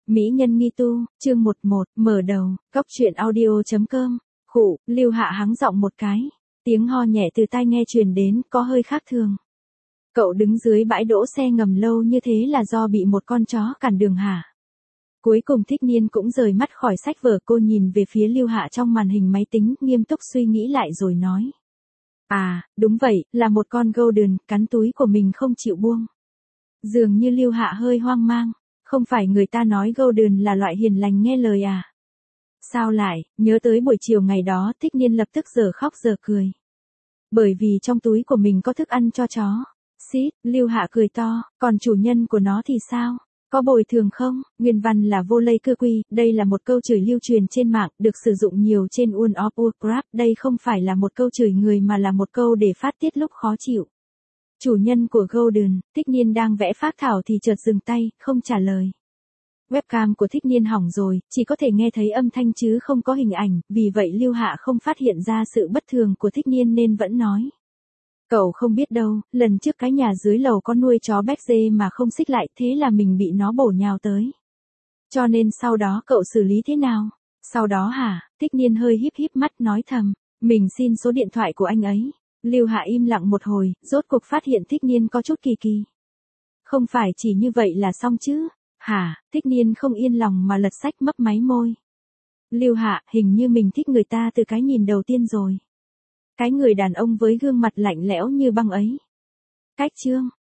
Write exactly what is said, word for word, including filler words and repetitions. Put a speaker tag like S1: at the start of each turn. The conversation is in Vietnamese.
S1: Mỹ nhân nghi tu, chương mười một, mở đầu, cốc truyện audio chấm com. Khụ, Lưu Hạ hắng giọng một cái. Tiếng ho nhẹ từ tai nghe truyền đến, có hơi khác thường. Cậu đứng dưới bãi đỗ xe ngầm lâu như thế là do bị một con chó cản đường hả? Cuối cùng Thích Niên cũng rời mắt khỏi sách vở, cô nhìn về phía Lưu Hạ trong màn hình máy tính, nghiêm túc suy nghĩ lại rồi nói. À, đúng vậy, là một con Golden, cắn túi của mình không chịu buông. Dường như Lưu Hạ hơi hoang mang. Không phải người ta nói Golden là loại hiền lành nghe lời à? Sao lại, nhớ tới buổi chiều ngày đó, Thích Niên lập tức giờ khóc giờ cười. Bởi vì trong túi của mình có thức ăn cho chó. Xít, Lưu Hạ cười to, còn chủ nhân của nó thì sao? Có bồi thường không? Nguyên văn là vô lây cư quy, đây là một câu chửi lưu truyền trên mạng, được sử dụng nhiều trên World of Warcraft. Đây không phải là một câu chửi người mà là một câu để phát tiết lúc khó chịu. Chủ nhân của Golden, Thích Niên đang vẽ phác thảo thì chợt dừng tay, không trả lời. Webcam của Thích Niên hỏng rồi, chỉ có thể nghe thấy âm thanh chứ không có hình ảnh, vì vậy Lưu Hạ không phát hiện ra sự bất thường của Thích Niên nên vẫn nói. Cậu không biết đâu, lần trước cái nhà dưới lầu có nuôi chó béc dê mà không xích lại, thế là mình bị nó bổ nhào tới. Cho nên sau đó cậu xử lý thế nào? Sau đó hả? Thích Niên hơi híp híp mắt nói thầm, mình xin số điện thoại của anh ấy. Lưu Hạ im lặng một hồi, rốt cuộc phát hiện Thích Niên có chút kỳ kỳ. Không phải chỉ như vậy là xong chứ? Hả? Thích Niên không yên lòng mà lật sách mấp máy môi. Lưu Hạ, hình như mình thích người ta từ cái nhìn đầu tiên rồi. Cái người đàn ông với gương mặt lạnh lẽo như băng ấy. Cách chương,